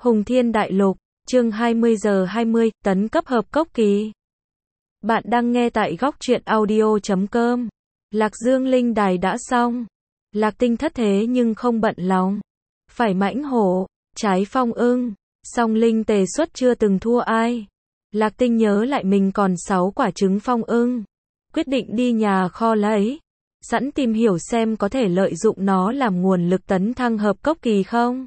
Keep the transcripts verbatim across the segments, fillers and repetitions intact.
Hùng Thiên Đại Lục, chương hai mươi giờ hai mươi, tấn cấp hợp cốc kỳ. Bạn đang nghe tại góc truyện audio chấm com. Lạc Dương linh đài đã xong. Lạc Tinh thất thế nhưng không bận lòng. Phải mãnh hổ, trái phong ưng, song linh tề xuất chưa từng thua ai. Lạc Tinh nhớ lại mình còn sáu quả trứng phong ưng. Quyết định đi nhà kho lấy. Sẵn tìm hiểu xem có thể lợi dụng nó làm nguồn lực tấn thăng hợp cốc kỳ không.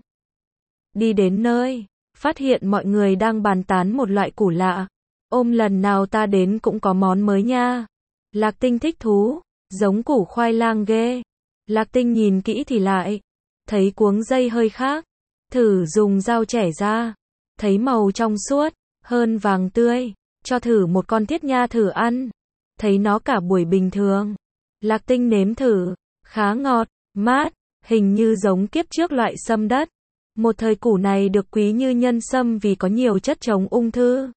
Đi đến nơi, phát hiện mọi người đang bàn tán một loại củ lạ. Ôm lần nào ta đến cũng có món mới nha. Lạc Tinh thích thú, giống củ khoai lang ghê. Lạc Tinh nhìn kỹ thì lại, thấy cuống dây hơi khác. Thử dùng dao chẻ ra, thấy màu trong suốt, hơn vàng tươi. Cho thử một con thiết nha thử ăn. Thấy nó cả buổi bình thường. Lạc Tinh nếm thử, khá ngọt, mát, hình như giống kiếp trước loại sâm đất. Một thời củ này được quý như nhân sâm vì có nhiều chất chống ung thư,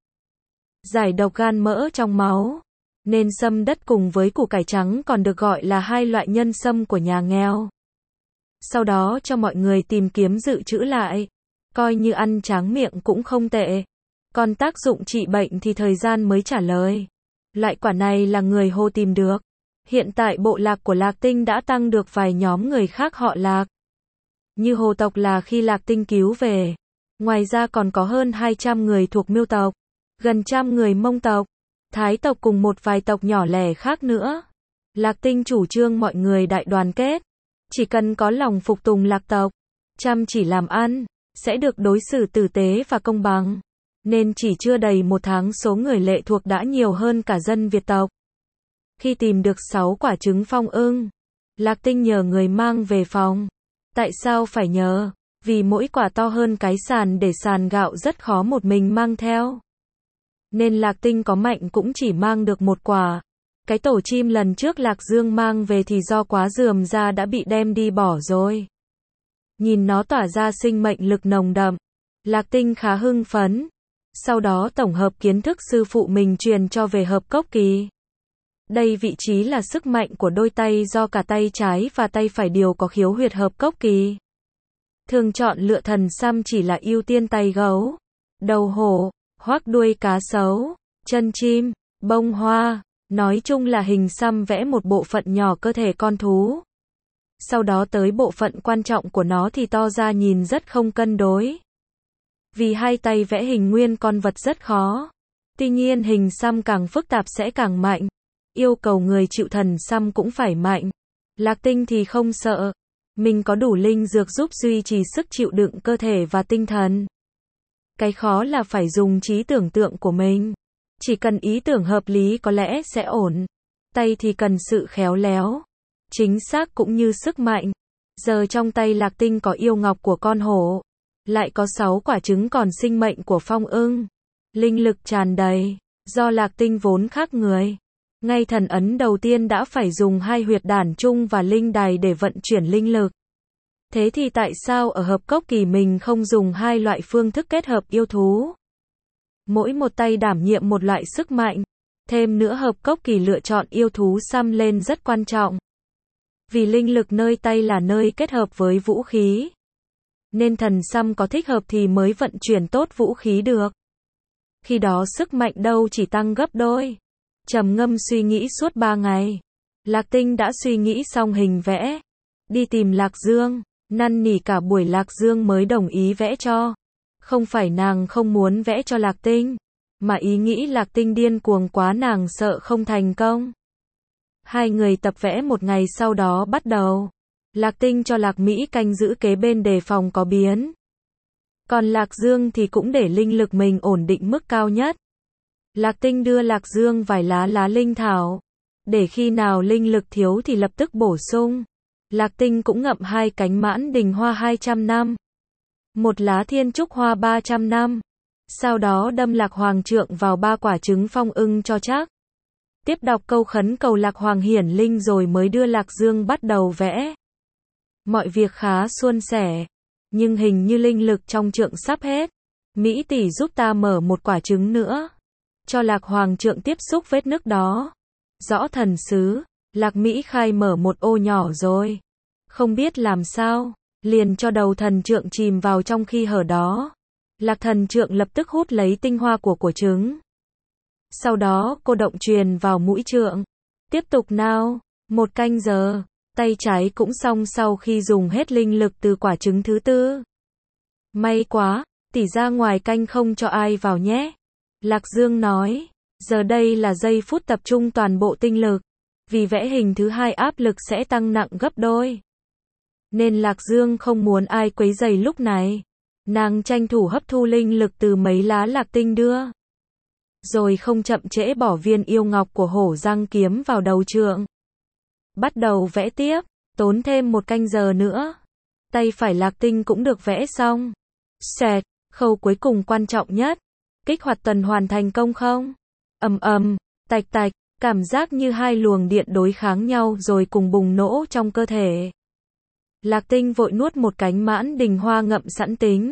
giải độc gan mỡ trong máu. Nên sâm đất cùng với củ cải trắng còn được gọi là hai loại nhân sâm của nhà nghèo. Sau đó cho mọi người tìm kiếm dự trữ lại, coi như ăn tráng miệng cũng không tệ. Còn tác dụng trị bệnh thì thời gian mới trả lời. Loại quả này là người Hồ tìm được. Hiện tại bộ lạc của Lạc Tinh đã tăng được vài nhóm người khác họ Lạc. Như Hồ tộc là khi Lạc Tinh cứu về. Ngoài ra còn có hơn hai trăm người thuộc Miêu tộc, gần trăm người Mông tộc, Thái tộc cùng một vài tộc nhỏ lẻ khác nữa. Lạc Tinh chủ trương mọi người đại đoàn kết. Chỉ cần có lòng phục tùng Lạc tộc, chăm chỉ làm ăn, sẽ được đối xử tử tế và công bằng. Nên chỉ chưa đầy một tháng số người lệ thuộc đã nhiều hơn cả dân Việt tộc. Khi tìm được sáu quả trứng phong ưng, Lạc Tinh nhờ người mang về phòng. Tại sao phải nhờ? Vì mỗi quả to hơn cái sàn để sàn gạo rất khó một mình mang theo. Nên Lạc Tinh có mạnh cũng chỉ mang được một quả. Cái tổ chim lần trước Lạc Dương mang về thì do quá rườm ra đã bị đem đi bỏ rồi. Nhìn nó tỏa ra sinh mệnh lực nồng đậm, Lạc Tinh khá hưng phấn. Sau đó tổng hợp kiến thức sư phụ mình truyền cho về hợp cốc kỳ. Đây vị trí là sức mạnh của đôi tay do cả tay trái và tay phải đều có khiếu huyệt hợp cốc kỳ. Thường chọn lựa thần săm chỉ là ưu tiên tay gấu, đầu hổ, hoắc đuôi cá sấu, chân chim, bông hoa. Nói chung là hình xăm vẽ một bộ phận nhỏ cơ thể con thú. Sau đó tới bộ phận quan trọng của nó thì to ra nhìn rất không cân đối. Vì hai tay vẽ hình nguyên con vật rất khó. Tuy nhiên hình xăm càng phức tạp sẽ càng mạnh. Yêu cầu người chịu thần xăm cũng phải mạnh. Lạc Tinh thì không sợ. Mình có đủ linh dược giúp duy trì sức chịu đựng cơ thể và tinh thần. Cái khó là phải dùng trí tưởng tượng của mình. Chỉ cần ý tưởng hợp lý có lẽ sẽ ổn. Tay thì cần sự khéo léo, chính xác cũng như sức mạnh. Giờ trong tay Lạc Tinh có yêu ngọc của con hổ, lại có sáu quả trứng còn sinh mệnh của phong ưng. Linh lực tràn đầy, do Lạc Tinh vốn khác người. Ngay thần ấn đầu tiên đã phải dùng hai huyệt đản trung và linh đài để vận chuyển linh lực. Thế thì tại sao ở hợp cốc kỳ mình không dùng hai loại phương thức kết hợp yêu thú? Mỗi một tay đảm nhiệm một loại sức mạnh. Thêm nữa hợp cốc kỳ lựa chọn yêu thú xăm lên rất quan trọng. Vì linh lực nơi tay là nơi kết hợp với vũ khí. Nên thần xăm có thích hợp thì mới vận chuyển tốt vũ khí được. Khi đó sức mạnh đâu chỉ tăng gấp đôi. Trầm ngâm suy nghĩ suốt ba ngày. Lạc Tinh đã suy nghĩ xong hình vẽ. Đi tìm Lạc Dương, năn nỉ cả buổi Lạc Dương mới đồng ý vẽ cho. Không phải nàng không muốn vẽ cho Lạc Tinh, mà ý nghĩ Lạc Tinh điên cuồng quá nàng sợ không thành công. Hai người tập vẽ một ngày sau đó bắt đầu. Lạc Tinh cho Lạc Mỹ canh giữ kế bên đề phòng có biến. Còn Lạc Dương thì cũng để linh lực mình ổn định mức cao nhất. Lạc Tinh đưa Lạc Dương vài lá lá linh thảo, để khi nào linh lực thiếu thì lập tức bổ sung. Lạc Tinh cũng ngậm hai cánh mãn đình hoa hai trăm năm. Một lá thiên trúc hoa ba trăm năm. Sau đó đâm Lạc Hoàng trượng vào ba quả trứng phong ưng cho chắc. Tiếp đọc câu khấn cầu Lạc Hoàng hiển linh rồi mới đưa Lạc Dương bắt đầu vẽ. Mọi việc khá suôn sẻ. Nhưng hình như linh lực trong trượng sắp hết. Mỹ tỷ giúp ta mở một quả trứng nữa. Cho Lạc Hoàng trượng tiếp xúc vết nứt đó. Rõ thần sứ. Lạc Mỹ khai mở một ô nhỏ rồi. Không biết làm sao. Liền cho đầu thần trượng chìm vào trong khi hở đó. Lạc thần trượng lập tức hút lấy tinh hoa của của trứng. Sau đó cô động truyền vào mũi trượng. Tiếp tục nào, một canh giờ, tay trái cũng xong sau khi dùng hết linh lực từ quả trứng thứ tư. May quá, tỷ ra ngoài canh không cho ai vào nhé. Lạc Dương nói, giờ đây là giây phút tập trung toàn bộ tinh lực. Vì vẽ hình thứ hai áp lực sẽ tăng nặng gấp đôi. Nên Lạc Dương không muốn ai quấy rầy lúc này. Nàng tranh thủ hấp thu linh lực từ mấy lá lạc tinh đưa. Rồi không chậm trễ bỏ viên yêu ngọc của hổ răng kiếm vào đầu trượng. Bắt đầu vẽ tiếp, tốn thêm một canh giờ nữa. Tay phải lạc tinh cũng được vẽ xong. Xẹt, khâu cuối cùng quan trọng nhất. Kích hoạt tuần hoàn thành công không? Ầm ầm, tạch tạch, cảm giác như hai luồng điện đối kháng nhau rồi cùng bùng nổ trong cơ thể. Lạc tinh vội nuốt một cánh mãn đình hoa ngậm sẵn tính.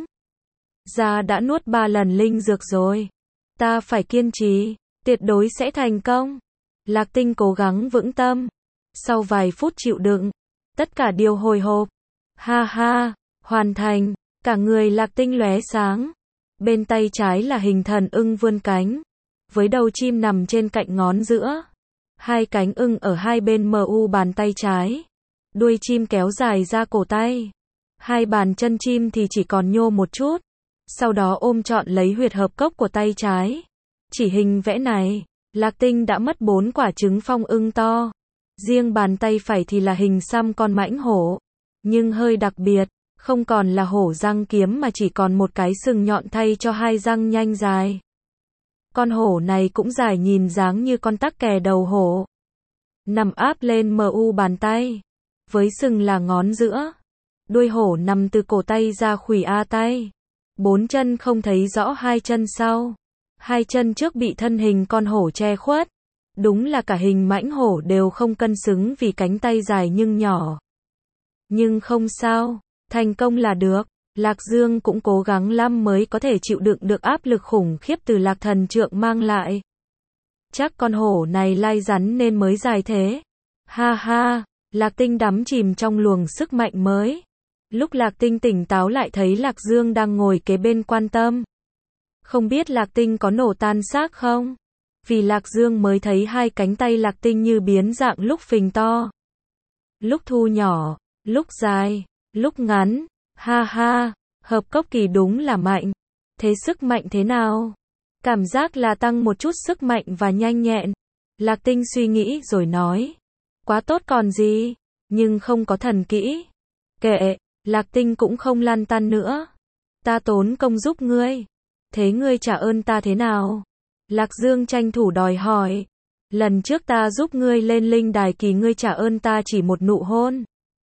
Ra đã nuốt ba lần linh dược rồi. Ta phải kiên trì, tuyệt đối sẽ thành công. Lạc tinh cố gắng vững tâm. Sau vài phút chịu đựng, tất cả đều hồi hộp. Ha ha, hoàn thành, cả người lạc tinh lóe sáng. Bên tay trái là hình thần ưng vươn cánh, với đầu chim nằm trên cạnh ngón giữa. Hai cánh ưng ở hai bên mu bàn tay trái. Đuôi chim kéo dài ra cổ tay. Hai bàn chân chim thì chỉ còn nhô một chút. Sau đó ôm trọn lấy huyệt hợp cốc của tay trái. Chỉ hình vẽ này, lạc tinh đã mất bốn quả trứng phong ưng to. Riêng bàn tay phải thì là hình xăm con mãnh hổ. Nhưng hơi đặc biệt, không còn là hổ răng kiếm mà chỉ còn một cái sừng nhọn thay cho hai răng nhanh dài. Con hổ này cũng dài nhìn dáng như con tắc kè đầu hổ. Nằm áp lên mu bàn tay. Với sừng là ngón giữa. Đuôi hổ nằm từ cổ tay ra khuỷu a tay. Bốn chân không thấy rõ hai chân sau. Hai chân trước bị thân hình con hổ che khuất. Đúng là cả hình mãnh hổ đều không cân xứng vì cánh tay dài nhưng nhỏ. Nhưng không sao, thành công là được. Lạc Dương cũng cố gắng lắm mới có thể chịu đựng được áp lực khủng khiếp từ lạc thần trượng mang lại. Chắc con hổ này lai rắn nên mới dài thế. Ha ha, lạc tinh đắm chìm trong luồng sức mạnh mới. Lúc lạc tinh tỉnh táo lại thấy Lạc Dương đang ngồi kế bên quan tâm. Không biết lạc tinh có nổ tan xác không? Vì Lạc Dương mới thấy hai cánh tay lạc tinh như biến dạng lúc phình to. Lúc thu nhỏ, lúc dài, lúc ngắn. Ha ha, hợp cốc kỳ đúng là mạnh. Thế sức mạnh thế nào? Cảm giác là tăng một chút sức mạnh và nhanh nhẹn. Lạc tinh suy nghĩ rồi nói. Quá tốt còn gì, nhưng không có thần kỹ. Kệ, lạc tinh cũng không lăn tăn nữa. Ta tốn công giúp ngươi. Thế ngươi trả ơn ta thế nào? Lạc Dương tranh thủ đòi hỏi. Lần trước ta giúp ngươi lên linh đài kỳ ngươi trả ơn ta chỉ một nụ hôn.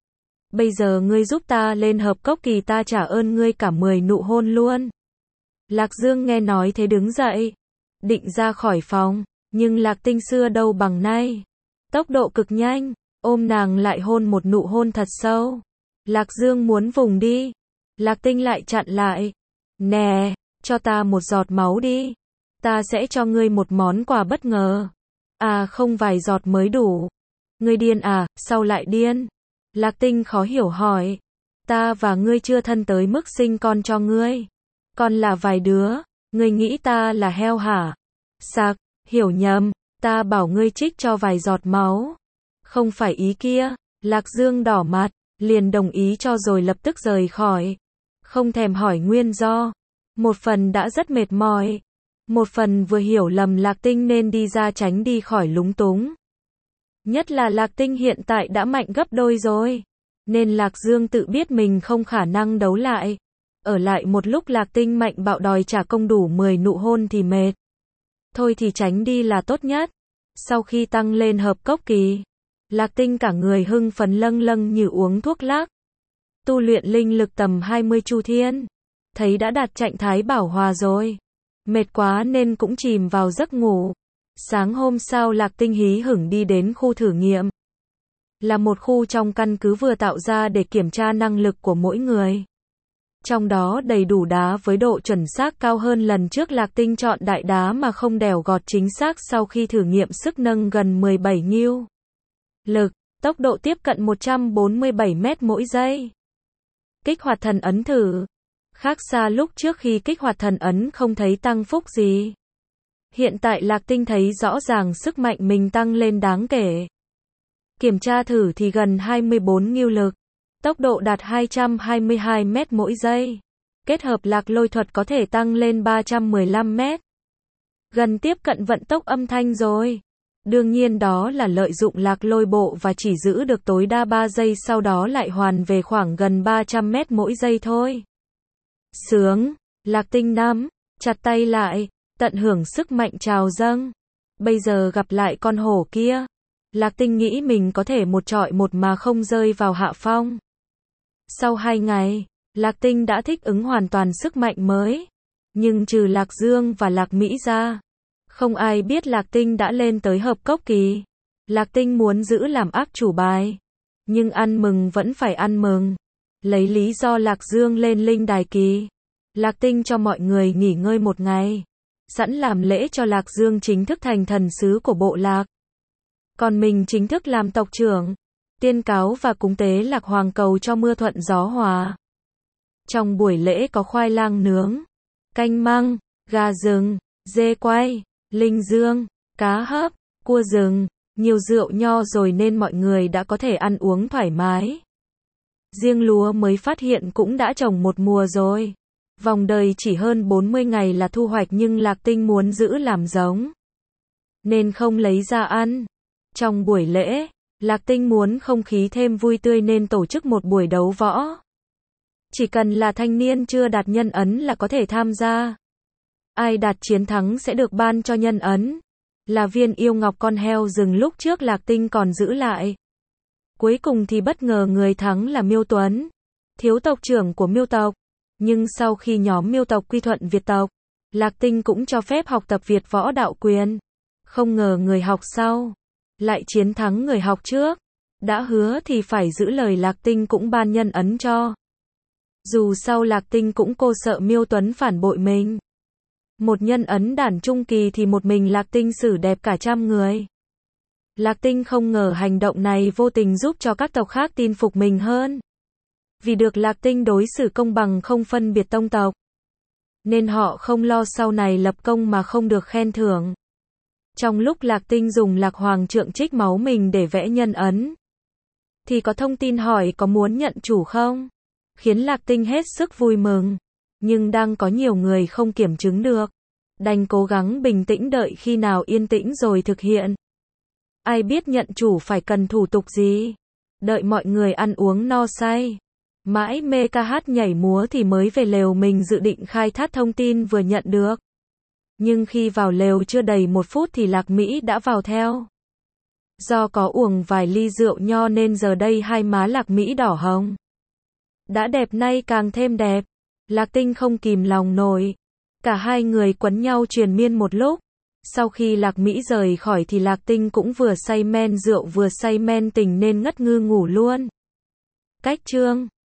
Bây giờ ngươi giúp ta lên hợp cốc kỳ ta trả ơn ngươi cả mười nụ hôn luôn. Lạc Dương nghe nói thế đứng dậy. Định ra khỏi phòng. Nhưng lạc tinh xưa đâu bằng nay. Tốc độ cực nhanh. Ôm nàng lại hôn một nụ hôn thật sâu. Lạc Dương muốn vùng đi. Lạc tinh lại chặn lại. Nè, cho ta một giọt máu đi. Ta sẽ cho ngươi một món quà bất ngờ. À không vài giọt mới đủ. Ngươi điên à, sao lại điên? Lạc tinh khó hiểu hỏi. Ta và ngươi chưa thân tới mức sinh con cho ngươi. Còn là vài đứa. Ngươi nghĩ ta là heo hả? Sặc, hiểu nhầm. Ta bảo ngươi trích cho vài giọt máu. Không phải ý kia. Lạc Dương đỏ mặt. Liền đồng ý cho rồi lập tức rời khỏi. Không thèm hỏi nguyên do. Một phần đã rất mệt mỏi. Một phần vừa hiểu lầm lạc tinh nên đi ra tránh đi khỏi lúng túng. Nhất là lạc tinh hiện tại đã mạnh gấp đôi rồi. Nên Lạc Dương tự biết mình không khả năng đấu lại. Ở lại một lúc lạc tinh mạnh bạo đòi trả công đủ mười nụ hôn thì mệt. Thôi thì tránh đi là tốt nhất. Sau khi tăng lên hợp cốc kỳ, lạc tinh cả người hưng phấn lâng lâng như uống thuốc lắc. Tu luyện linh lực tầm hai mươi chu thiên. Thấy đã đạt trạng thái bảo hòa rồi. Mệt quá nên cũng chìm vào giấc ngủ. Sáng hôm sau lạc tinh hí hửng đi đến khu thử nghiệm. Là một khu trong căn cứ vừa tạo ra để kiểm tra năng lực của mỗi người. Trong đó đầy đủ đá với độ chuẩn xác cao hơn lần trước lạc tinh chọn đại đá mà không đèo gọt chính xác sau khi thử nghiệm sức nâng gần mười bảy nghiêu. Lực, tốc độ tiếp cận một trăm bốn mươi bảy mét mỗi giây. Kích hoạt thần ấn thử. Khác xa lúc trước khi kích hoạt thần ấn không thấy tăng phúc gì. Hiện tại Lạc Tinh thấy rõ ràng sức mạnh mình tăng lên đáng kể. Kiểm tra thử thì gần hai mươi bốn nghiêu lực. Tốc độ đạt hai trăm hai mươi hai mét mỗi giây. Kết hợp lạc lôi thuật có thể tăng lên ba trăm mười lăm mét. Gần tiếp cận vận tốc âm thanh rồi. Đương nhiên đó là lợi dụng lạc lôi bộ và chỉ giữ được tối đa ba giây, sau đó lại hoàn về khoảng gần ba trăm mét mỗi giây thôi. Sướng, Lạc Tinh nắm chặt tay lại, tận hưởng sức mạnh trào dâng. Bây giờ gặp lại con hổ kia, Lạc Tinh nghĩ mình có thể một trọi một mà không rơi vào hạ phong. Sau hai ngày, Lạc Tinh đã thích ứng hoàn toàn sức mạnh mới. Nhưng trừ Lạc Dương và Lạc Mỹ ra, không ai biết Lạc Tinh đã lên tới hợp cốc kỳ. Lạc Tinh muốn giữ làm ác chủ bài. Nhưng ăn mừng vẫn phải ăn mừng. Lấy lý do Lạc Dương lên linh đài kỳ, Lạc Tinh cho mọi người nghỉ ngơi một ngày. Sẵn làm lễ cho Lạc Dương chính thức thành thần sứ của bộ lạc. Còn mình chính thức làm tộc trưởng. Tiên cáo và cúng tế Lạc Hoàng cầu cho mưa thuận gió hòa. Trong buổi lễ có khoai lang nướng, canh măng, gà rừng, dê quay, linh dương, cá hấp, cua rừng, nhiều rượu nho rồi nên mọi người đã có thể ăn uống thoải mái. Riêng lúa mới phát hiện cũng đã trồng một mùa rồi. Vòng đời chỉ hơn bốn mươi ngày là thu hoạch nhưng Lạc Tinh muốn giữ làm giống, nên không lấy ra ăn. Trong buổi lễ, Lạc Tinh muốn không khí thêm vui tươi nên tổ chức một buổi đấu võ. Chỉ cần là thanh niên chưa đạt nhân ấn là có thể tham gia. Ai đạt chiến thắng sẽ được ban cho nhân ấn, là viên yêu ngọc con heo rừng lúc trước Lạc Tinh còn giữ lại. Cuối cùng thì bất ngờ người thắng là Miêu Tuấn, thiếu tộc trưởng của Miêu tộc. Nhưng sau khi nhóm Miêu tộc quy thuận Việt tộc, Lạc Tinh cũng cho phép học tập Việt võ đạo quyền. Không ngờ người học sau lại chiến thắng người học trước. Đã hứa thì phải giữ lời, Lạc Tinh cũng ban nhân ấn cho. Dù sau Lạc Tinh cũng cô sợ Miêu Tuấn phản bội mình. Một nhân ấn đản trung kỳ thì một mình Lạc Tinh xử đẹp cả trăm người. Lạc Tinh không ngờ hành động này vô tình giúp cho các tộc khác tin phục mình hơn. Vì được Lạc Tinh đối xử công bằng không phân biệt tông tộc, nên họ không lo sau này lập công mà không được khen thưởng. Trong lúc Lạc Tinh dùng Lạc Hoàng trượng trích máu mình để vẽ nhân ấn, thì có thông tin hỏi có muốn nhận chủ không? Khiến Lạc Tinh hết sức vui mừng. Nhưng đang có nhiều người không kiểm chứng được. Đành cố gắng bình tĩnh đợi khi nào yên tĩnh rồi thực hiện. Ai biết nhận chủ phải cần thủ tục gì? Đợi mọi người ăn uống no say, mãi mê ca hát nhảy múa thì mới về lều mình dự định khai thác thông tin vừa nhận được. Nhưng khi vào lều chưa đầy một phút thì Lạc Mỹ đã vào theo. Do có uống vài ly rượu nho nên giờ đây hai má Lạc Mỹ đỏ hồng. Đã đẹp nay càng thêm đẹp. Lạc Tinh không kìm lòng nổi. Cả hai người quấn nhau triền miên một lúc. Sau khi Lạc Mỹ rời khỏi thì Lạc Tinh cũng vừa say men rượu vừa say men tình nên ngất ngư ngủ luôn. Cách chương